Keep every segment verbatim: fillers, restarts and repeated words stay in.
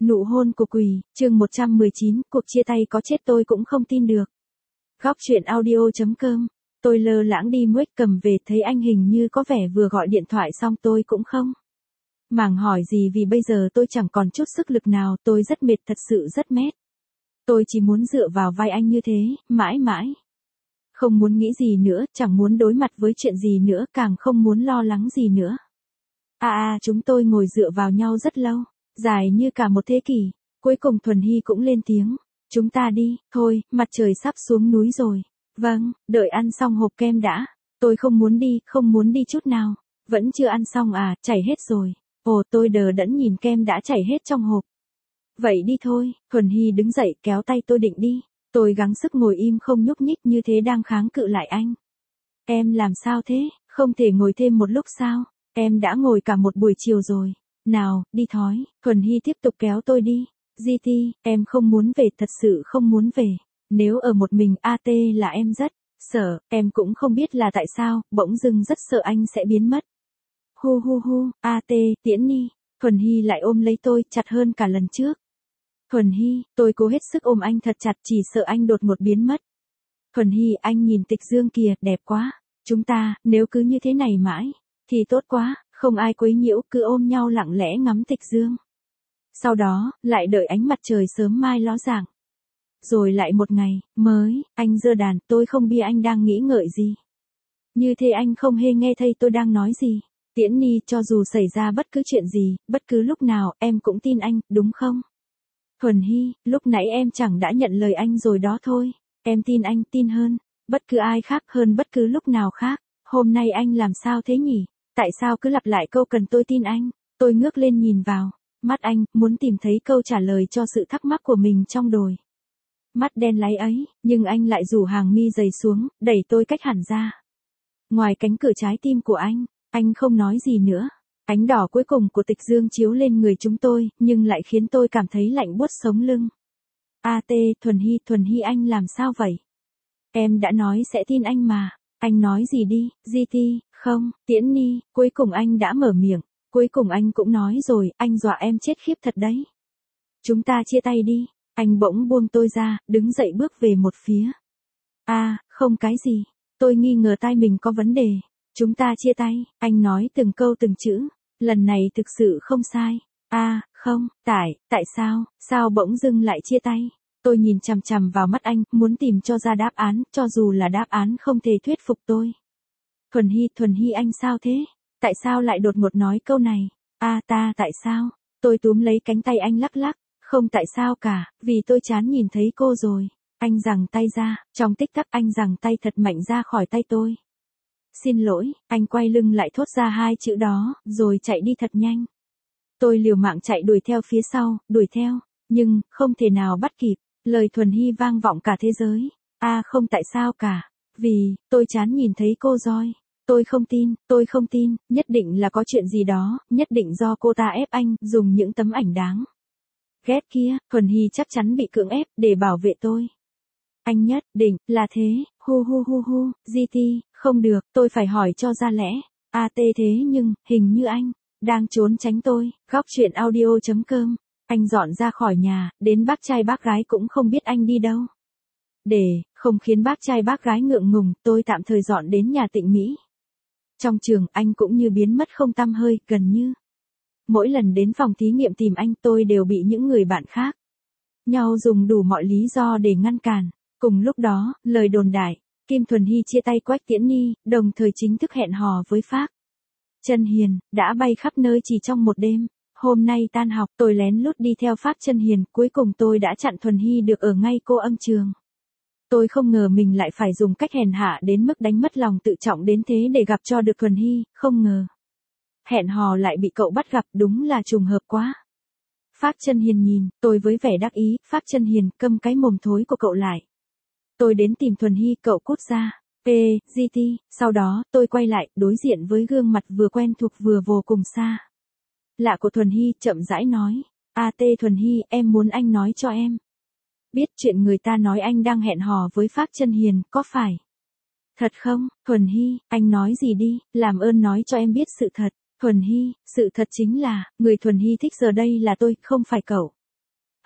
Nụ hôn của quỷ, chương một trăm mười chín, cuộc chia tay có chết tôi cũng không tin được. Góc truyện audio.com, tôi lơ lãng đi muếch cầm về thấy anh hình như có vẻ vừa gọi điện thoại xong tôi cũng không màng hỏi gì vì bây giờ tôi chẳng còn chút sức lực nào, tôi rất mệt, thật sự rất mệt. Tôi chỉ muốn dựa vào vai anh như thế, mãi mãi. Không muốn nghĩ gì nữa, chẳng muốn đối mặt với chuyện gì nữa, càng không muốn lo lắng gì nữa. À à, chúng tôi ngồi dựa vào nhau rất lâu, dài như cả một thế kỷ. Cuối cùng Thuần Hy cũng lên tiếng. Chúng ta đi, thôi, mặt trời sắp xuống núi rồi. Vâng, đợi ăn xong hộp kem đã. Tôi không muốn đi, không muốn đi chút nào. Vẫn chưa ăn xong à, chảy hết rồi. Ồ, tôi đờ đẫn nhìn kem đã chảy hết trong hộp. Vậy đi thôi, Thuần Hy đứng dậy kéo tay tôi định đi. Tôi gắng sức ngồi im không nhúc nhích như thế đang kháng cự lại anh. Em làm sao thế, không thể ngồi thêm một lúc sao? Em đã ngồi cả một buổi chiều rồi. Nào, đi thói. Thuần Hy tiếp tục kéo tôi đi. giê tê, em không muốn về, thật sự không muốn về. Nếu ở một mình a tê là em rất sợ, em cũng không biết là tại sao, bỗng dưng rất sợ anh sẽ biến mất. Hu hu hu, a tê, Tiễn Nhi. Thuần Hy lại ôm lấy tôi, chặt hơn cả lần trước. Thuần Hy, tôi cố hết sức ôm anh thật chặt, chỉ sợ anh đột ngột biến mất. Thuần Hy, anh nhìn Tịch Dương kìa, đẹp quá. Chúng ta, nếu cứ như thế này mãi, thì tốt quá, không ai quấy nhiễu, cứ ôm nhau lặng lẽ ngắm Tịch Dương. Sau đó, lại đợi ánh mặt trời sớm mai ló dạng. Rồi lại một ngày, mới, anh giơ đàn, tôi không biết anh đang nghĩ ngợi gì. Như thế anh không hề nghe thấy tôi đang nói gì. Tiễn Nhi, cho dù xảy ra bất cứ chuyện gì, bất cứ lúc nào, em cũng tin anh, đúng không? Thuần Hy, lúc nãy em chẳng đã nhận lời anh rồi đó thôi. Em tin anh, tin hơn, bất cứ ai khác, hơn bất cứ lúc nào khác. Hôm nay anh làm sao thế nhỉ? Tại sao cứ lặp lại câu cần tôi tin anh? Tôi ngước lên nhìn vào mắt anh, muốn tìm thấy câu trả lời cho sự thắc mắc của mình trong đồi mắt đen láy ấy, nhưng anh lại rủ hàng mi dày xuống, đẩy tôi cách hẳn ra. Ngoài cánh cửa trái tim của anh, anh không nói gì nữa. Ánh đỏ cuối cùng của Tịch Dương chiếu lên người chúng tôi, nhưng lại khiến tôi cảm thấy lạnh buốt sống lưng. A tê, Thuần Hy, Thuần Hy, anh làm sao vậy? Em đã nói sẽ tin anh mà. Anh nói gì đi, giê tê, không, Tiễn Nhi, cuối cùng anh đã mở miệng. Cuối cùng anh cũng nói rồi, anh dọa em chết khiếp thật đấy. Chúng ta chia tay đi. Anh bỗng buông tôi ra, đứng dậy bước về một phía. À, không cái gì. Tôi nghi ngờ tai mình có vấn đề. Chúng ta chia tay, anh nói từng câu từng chữ. Lần này thực sự không sai. À, không, tại, tại sao, sao bỗng dưng lại chia tay? Tôi nhìn chằm chằm vào mắt anh, muốn tìm cho ra đáp án, cho dù là đáp án không thể thuyết phục tôi. Thuần Hy, Thuần Hy, anh sao thế? Tại sao lại đột ngột nói câu này? À ta, tại sao? Tôi túm lấy cánh tay anh lắc lắc. Không tại sao cả, vì tôi chán nhìn thấy cô rồi. Anh giằng tay ra, trong tích tắc anh giằng tay thật mạnh ra khỏi tay tôi. Xin lỗi, anh quay lưng lại thốt ra hai chữ đó, rồi chạy đi thật nhanh. Tôi liều mạng chạy đuổi theo phía sau, đuổi theo, nhưng, không thể nào bắt kịp. Lời Thuần Hy vang vọng cả thế giới. À không tại sao cả, vì, tôi chán nhìn thấy cô rồi. Tôi không tin, tôi không tin, nhất định là có chuyện gì đó, nhất định do cô ta ép anh, dùng những tấm ảnh đáng ghét kia, Thuần Hy chắc chắn bị cưỡng ép, để bảo vệ tôi. Anh nhất định, là thế, hu hu hu hu, giê tê, không được, tôi phải hỏi cho ra lẽ. A tê thế nhưng, hình như anh, đang trốn tránh tôi. Góc truyện audio.com, anh dọn ra khỏi nhà, đến bác trai bác gái cũng không biết anh đi đâu. Để, không khiến bác trai bác gái ngượng ngùng, tôi tạm thời dọn đến nhà Tịnh Mỹ. Trong trường, anh cũng như biến mất không tăm hơi, gần như. Mỗi lần đến phòng thí nghiệm tìm anh, tôi đều bị những người bạn khác nhau dùng đủ mọi lý do để ngăn cản. Cùng lúc đó, lời đồn đại, Kim Thuần Hy chia tay Quách Tiễn Nhi, đồng thời chính thức hẹn hò với Phác Chân Hiền, đã bay khắp nơi chỉ trong một đêm. Hôm nay tan học, tôi lén lút đi theo Phác Chân Hiền, cuối cùng tôi đã chặn Thuần Hy được ở ngay cô âm trường. Tôi không ngờ mình lại phải dùng cách hèn hạ đến mức đánh mất lòng tự trọng đến thế để gặp cho được Thuần Hy, không ngờ. Hẹn hò lại bị cậu bắt gặp, đúng là trùng hợp quá. Phác Chân Hiền nhìn, tôi với vẻ đắc ý, Phác Chân Hiền, câm cái mồm thối của cậu lại. Tôi đến tìm Thuần Hy, cậu cút ra. Ê, giê tê, sau đó, tôi quay lại, đối diện với gương mặt vừa quen thuộc vừa vô cùng xa lạ của Thuần Hy, chậm rãi nói. A tê Thuần Hy, em muốn anh nói cho em biết chuyện người ta nói anh đang hẹn hò với Phác Chân Hiền, có phải thật không? Thuần Hy, anh nói gì đi, làm ơn nói cho em biết sự thật. Thuần Hy, sự thật chính là, người Thuần Hy thích giờ đây là tôi, không phải cậu.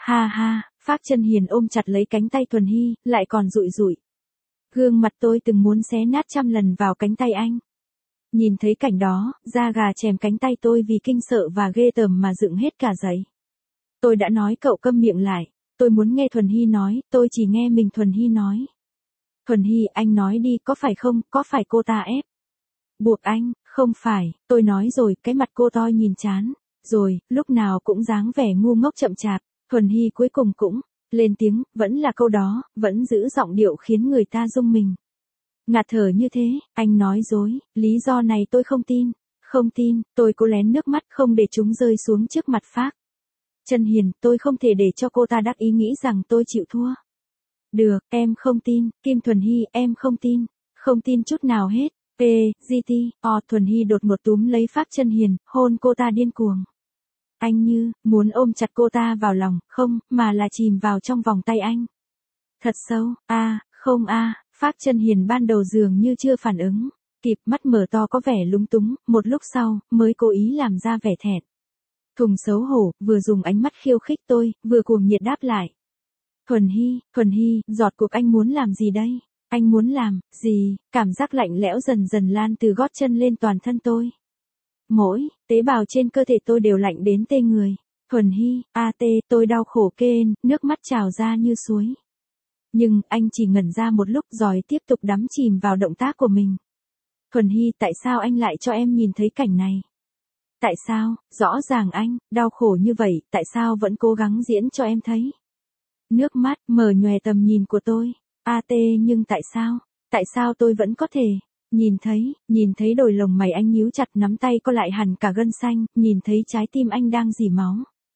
Ha ha, Phác Chân Hiền ôm chặt lấy cánh tay Thuần Hy, lại còn rụi rụi. Gương mặt tôi từng muốn xé nát trăm lần vào cánh tay anh. Nhìn thấy cảnh đó, da gà chèm cánh tay tôi vì kinh sợ và ghê tởm mà dựng hết cả dậy. Tôi đã nói cậu câm miệng lại, tôi muốn nghe Thuần Hy nói, tôi chỉ nghe mình Thuần Hy nói. Thuần Hy, anh nói đi, có phải không, có phải cô ta ép buộc anh, không phải, tôi nói rồi, cái mặt cô toi nhìn chán, rồi, lúc nào cũng dáng vẻ ngu ngốc chậm chạp, Thuần Hy cuối cùng cũng lên tiếng, vẫn là câu đó, vẫn giữ giọng điệu khiến người ta rung mình. Ngạt thở như thế, anh nói dối, lý do này tôi không tin, không tin, tôi cố lén nước mắt không để chúng rơi xuống trước mặt Phác Chân Hiền, tôi không thể để cho cô ta đắc ý nghĩ rằng tôi chịu thua. Được, em không tin, Kim Thuần Hy, em không tin, không tin chút nào hết. P, giê tê, O, Thuần Hy đột ngột túm lấy Phác Chân Hiền, hôn cô ta điên cuồng. Anh như, muốn ôm chặt cô ta vào lòng, không, mà là chìm vào trong vòng tay anh. Thật sâu, a, à, không a, à, Phác Chân Hiền ban đầu dường như chưa phản ứng, kịp, mắt mở to có vẻ lúng túng, một lúc sau, mới cố ý làm ra vẻ thẹn. Thùng xấu hổ, vừa dùng ánh mắt khiêu khích tôi, vừa cuồng nhiệt đáp lại. Thuần Hy, Thuần Hy, giọt cuộc anh muốn làm gì đây? Anh muốn làm, gì? Cảm giác lạnh lẽo dần dần lan từ gót chân lên toàn thân tôi. Mỗi tế bào trên cơ thể tôi đều lạnh đến tê người. Thuần Hy, a tê, tôi đau khổ kêu, nước mắt trào ra như suối. Nhưng, anh chỉ ngẩn ra một lúc rồi tiếp tục đắm chìm vào động tác của mình. Thuần Hy, tại sao anh lại cho em nhìn thấy cảnh này? Tại sao, rõ ràng anh, đau khổ như vậy, tại sao vẫn cố gắng diễn cho em thấy? Nước mắt, mở nhòe tầm nhìn của tôi. a tê, nhưng tại sao? Tại sao tôi vẫn có thể? Nhìn thấy, nhìn thấy đôi lồng mày anh nhíu chặt, nắm tay co lại hẳn cả gân xanh, nhìn thấy trái tim anh đang rỉ máu.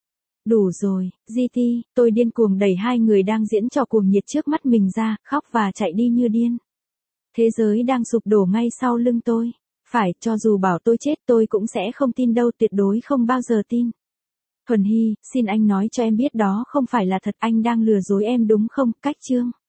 Đủ rồi, giê tê, tôi điên cuồng đẩy hai người đang diễn trò cuồng nhiệt trước mắt mình ra, khóc và chạy đi như điên. Thế giới đang sụp đổ ngay sau lưng tôi. Phải, cho dù bảo tôi chết tôi cũng sẽ không tin đâu, tuyệt đối không bao giờ tin. Thuần Hy, xin anh nói cho em biết đó không phải là thật, anh đang lừa dối em đúng không, Cách Trương.